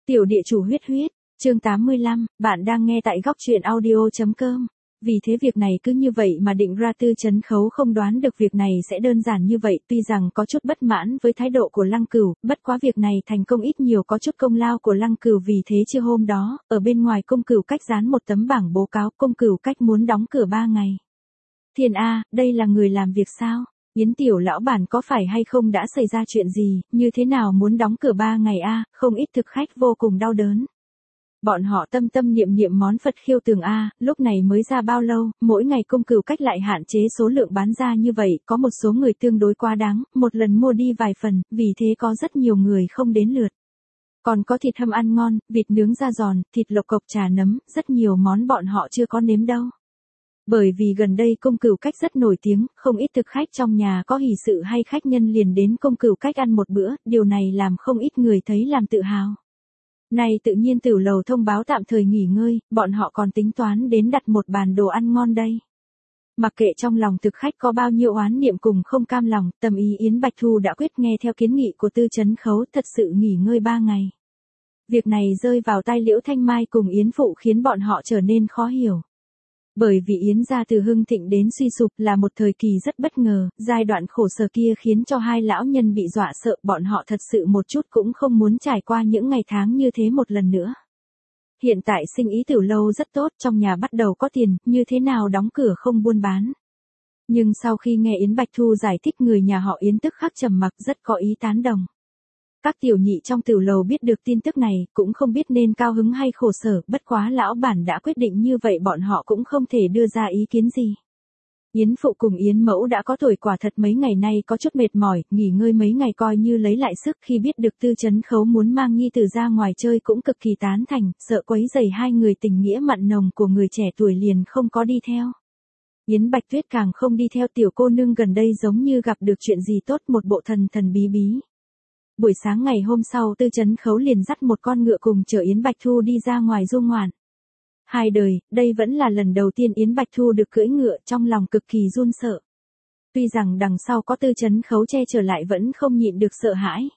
Tiểu địa chủ huyết huyết, chương 85, bạn đang nghe tại góc truyện audio.com. Vì thế việc này cứ như vậy mà định ra Tư Chấn Khấu không đoán được việc này sẽ đơn giản như vậy, tuy rằng có chút bất mãn với thái độ của Lăng Cửu, bất quá việc này thành công ít nhiều có chút công lao của Lăng Cửu, vì thế trưa hôm đó, ở bên ngoài Cung Cửu Cách dán một tấm bảng báo cáo, Cung Cửu Cách muốn đóng cửa 3 ngày. Thiên A, đây là người làm việc sao? Yến tiểu lão bản có phải hay không đã xảy ra chuyện gì, như thế nào muốn đóng cửa 3 ngày a? Không ít thực khách vô cùng đau đớn. Bọn họ tâm tâm niệm niệm món Phật khiêu tường a, lúc này mới ra bao lâu, mỗi ngày Cung Cửu Cách lại hạn chế số lượng bán ra như vậy, có một số người tương đối quá đáng, một lần mua đi vài phần, vì thế có rất nhiều người không đến lượt. Còn có thịt hâm ăn ngon, vịt nướng da giòn, thịt lộc cộc trà nấm, rất nhiều món bọn họ chưa có nếm đâu. Bởi vì gần đây Cung Cửu Cách rất nổi tiếng, không ít thực khách trong nhà có hỷ sự hay khách nhân liền đến Cung Cửu Cách ăn một bữa, điều này làm không ít người thấy làm tự hào. Này tự nhiên Tiểu Lầu thông báo tạm thời nghỉ ngơi, bọn họ còn tính toán đến đặt một bàn đồ ăn ngon đây. Mặc kệ trong lòng thực khách có bao nhiêu oán niệm cùng không cam lòng, Tâm Ý Yến Bạch Thu đã quyết nghe theo kiến nghị của Tư Chấn Khấu, thật sự nghỉ ngơi 3 ngày. Việc này rơi vào tai Liễu Thanh Mai cùng Yến Phụ khiến bọn họ trở nên khó hiểu. Bởi vì Yến gia từ hưng thịnh đến suy sụp là một thời kỳ rất bất ngờ, giai đoạn khổ sở kia khiến cho hai lão nhân bị dọa sợ, bọn họ thật sự một chút cũng không muốn trải qua những ngày tháng như thế một lần nữa. Hiện tại sinh ý Tiểu Lâu rất tốt, trong nhà bắt đầu có tiền, như thế nào đóng cửa không buôn bán. Nhưng sau khi nghe Yến Bạch Thu giải thích, người nhà họ Yến tức khắc trầm mặc, rất có ý tán đồng. Các tiểu nhị trong Tiểu Lầu biết được tin tức này, cũng không biết nên cao hứng hay khổ sở, bất quá lão bản đã quyết định như vậy, bọn họ cũng không thể đưa ra ý kiến gì. Yến Phụ cùng Yến Mẫu đã có tuổi, quả thật mấy ngày nay có chút mệt mỏi, nghỉ ngơi mấy ngày coi như lấy lại sức, khi biết được Tư Chấn Khấu muốn mang nhi tử ra ngoài chơi cũng cực kỳ tán thành, sợ quấy rầy hai người tình nghĩa mặn nồng của người trẻ tuổi liền không có đi theo. Yến Bạch Tuyết càng không đi theo, tiểu cô nương gần đây giống như gặp được chuyện gì tốt, một bộ thần thần bí bí. Buổi sáng ngày hôm sau Tư Chấn Khấu liền dắt một con ngựa cùng chở Yến Bạch Thu đi ra ngoài du ngoạn. Hai đời, đây vẫn là lần đầu tiên Yến Bạch Thu được cưỡi ngựa, trong lòng cực kỳ run sợ. Tuy rằng đằng sau có Tư Chấn Khấu che chở lại vẫn không nhịn được sợ hãi.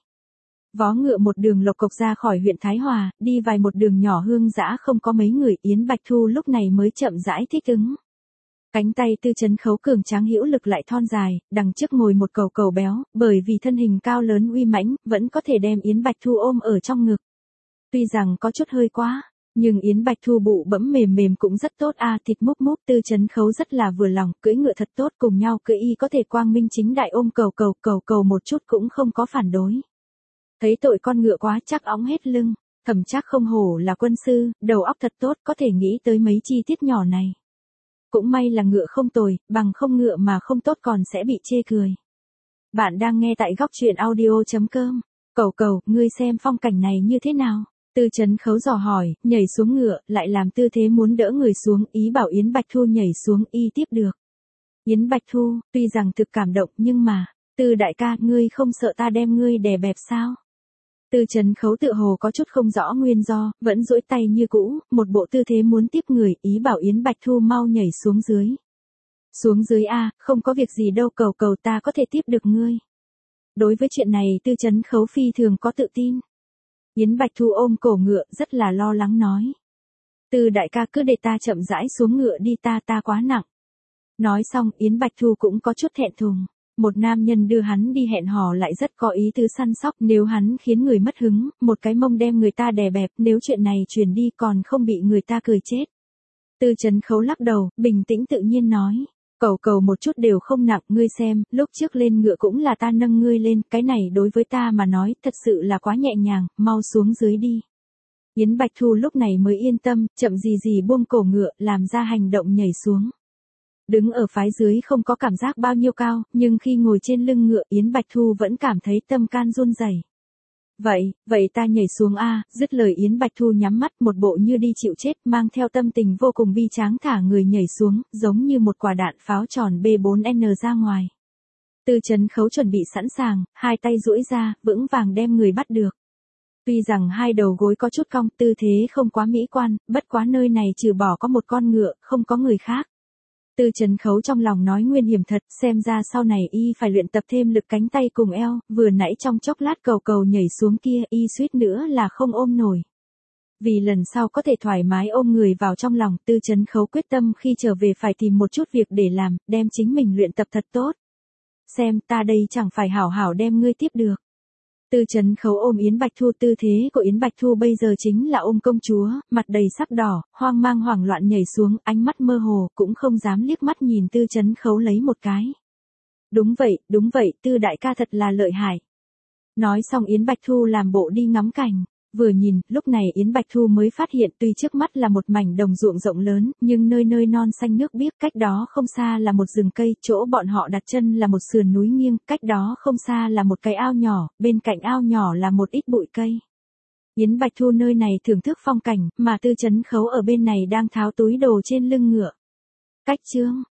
Vó ngựa một đường lộc cộc ra khỏi huyện Thái Hòa, đi vài một đường nhỏ hương dã không có mấy người, Yến Bạch Thu lúc này mới chậm rãi thích ứng. Cánh tay Tư Chấn Khấu cường tráng hữu lực lại thon dài, đằng trước ngồi một cẩu cẩu béo, bởi vì thân hình cao lớn uy mãnh, vẫn có thể đem Yến Bạch Thu ôm ở trong ngực. Tuy rằng có chút hơi quá, nhưng Yến Bạch Thu bụ bẫm mềm mềm cũng rất tốt a, thịt múp múp. Tư Chấn Khấu rất là vừa lòng, cưỡi ngựa thật tốt, cùng nhau cưỡi y có thể quang minh chính đại ôm cẩu cẩu một chút cũng không có phản đối. Thấy tội con ngựa quá chắc óng hết lưng, Thẩm Trác không hổ là quân sư, đầu óc thật tốt, có thể nghĩ tới mấy chi tiết nhỏ này. Cũng may là ngựa không tồi, bằng không ngựa mà không tốt còn sẽ bị chê cười. Bạn đang nghe tại góc truyện audio.com. Cẩu, ngươi xem phong cảnh này như thế nào? Tư Chấn Khấu dò hỏi, nhảy xuống ngựa, lại làm tư thế muốn đỡ người xuống, ý bảo Yến Bạch Thu nhảy xuống, y tiếp được. Yến Bạch Thu, tuy rằng thực cảm động nhưng mà, Tư đại ca, ngươi không sợ ta đem ngươi đè bẹp sao? Tư Chấn Khấu tựa hồ có chút không rõ nguyên do, vẫn duỗi tay như cũ, một bộ tư thế muốn tiếp người, ý bảo Yến Bạch Thu mau nhảy xuống dưới. Xuống dưới a, không có việc gì đâu, cẩu ta có thể tiếp được ngươi. Đối với chuyện này Tư Chấn Khấu phi thường có tự tin. Yến Bạch Thu ôm cổ ngựa, rất là lo lắng nói. Tư đại ca cứ để ta chậm rãi xuống ngựa đi, ta quá nặng. Nói xong Yến Bạch Thu cũng có chút thẹn thùng. Một nam nhân đưa hắn đi hẹn hò lại rất có ý tứ săn sóc, nếu hắn khiến người mất hứng, một cái mông đem người ta đè bẹp, nếu chuyện này truyền đi còn không bị người ta cười chết. Tư Chấn Khấu lắc đầu, bình tĩnh tự nhiên nói. Cẩu một chút đều không nặng, ngươi xem, lúc trước lên ngựa cũng là ta nâng ngươi lên, cái này đối với ta mà nói, thật sự là quá nhẹ nhàng, mau xuống dưới đi. Yến Bạch Thu lúc này mới yên tâm, chậm gì buông cổ ngựa, làm ra hành động nhảy xuống. Đứng ở phái dưới không có cảm giác bao nhiêu cao, nhưng khi ngồi trên lưng ngựa Yến Bạch Thu vẫn cảm thấy tâm can run rẩy. Vậy ta nhảy xuống a, dứt lời Yến Bạch Thu nhắm mắt, một bộ như đi chịu chết, mang theo tâm tình vô cùng bi tráng thả người nhảy xuống, giống như một quả đạn pháo tròn B4N ra ngoài. Tư Chấn Khấu chuẩn bị sẵn sàng, hai tay duỗi ra, vững vàng đem người bắt được. Tuy rằng hai đầu gối có chút cong, tư thế không quá mỹ quan, bất quá nơi này trừ bỏ có một con ngựa, không có người khác. Tư Chấn Khấu trong lòng nói nguy hiểm thật, xem ra sau này y phải luyện tập thêm lực cánh tay cùng eo, vừa nãy trong chốc lát cẩu nhảy xuống kia y suýt nữa là không ôm nổi. Vì lần sau có thể thoải mái ôm người vào trong lòng, Tư Chấn Khấu quyết tâm khi trở về phải tìm một chút việc để làm, đem chính mình luyện tập thật tốt. Xem ta đây chẳng phải hảo hảo đem ngươi tiếp được. Tư Chấn Khấu ôm Yến Bạch Thu, tư thế của Yến Bạch Thu bây giờ chính là ôm công chúa, mặt đầy sắc đỏ, hoang mang hoảng loạn nhảy xuống, ánh mắt mơ hồ, cũng không dám liếc mắt nhìn Tư Chấn Khấu lấy một cái. Đúng vậy, Tư đại ca thật là lợi hại. Nói xong Yến Bạch Thu làm bộ đi ngắm cảnh. Vừa nhìn, lúc này Yến Bạch Thu mới phát hiện tuy trước mắt là một mảnh đồng ruộng rộng lớn, nhưng nơi nơi non xanh nước biếc, cách đó không xa là một rừng cây, chỗ bọn họ đặt chân là một sườn núi nghiêng, cách đó không xa là một cái ao nhỏ, bên cạnh ao nhỏ là một ít bụi cây. Yến Bạch Thu nơi này thưởng thức phong cảnh, mà Tư Chấn Khấu ở bên này đang tháo túi đồ trên lưng ngựa. Cách chương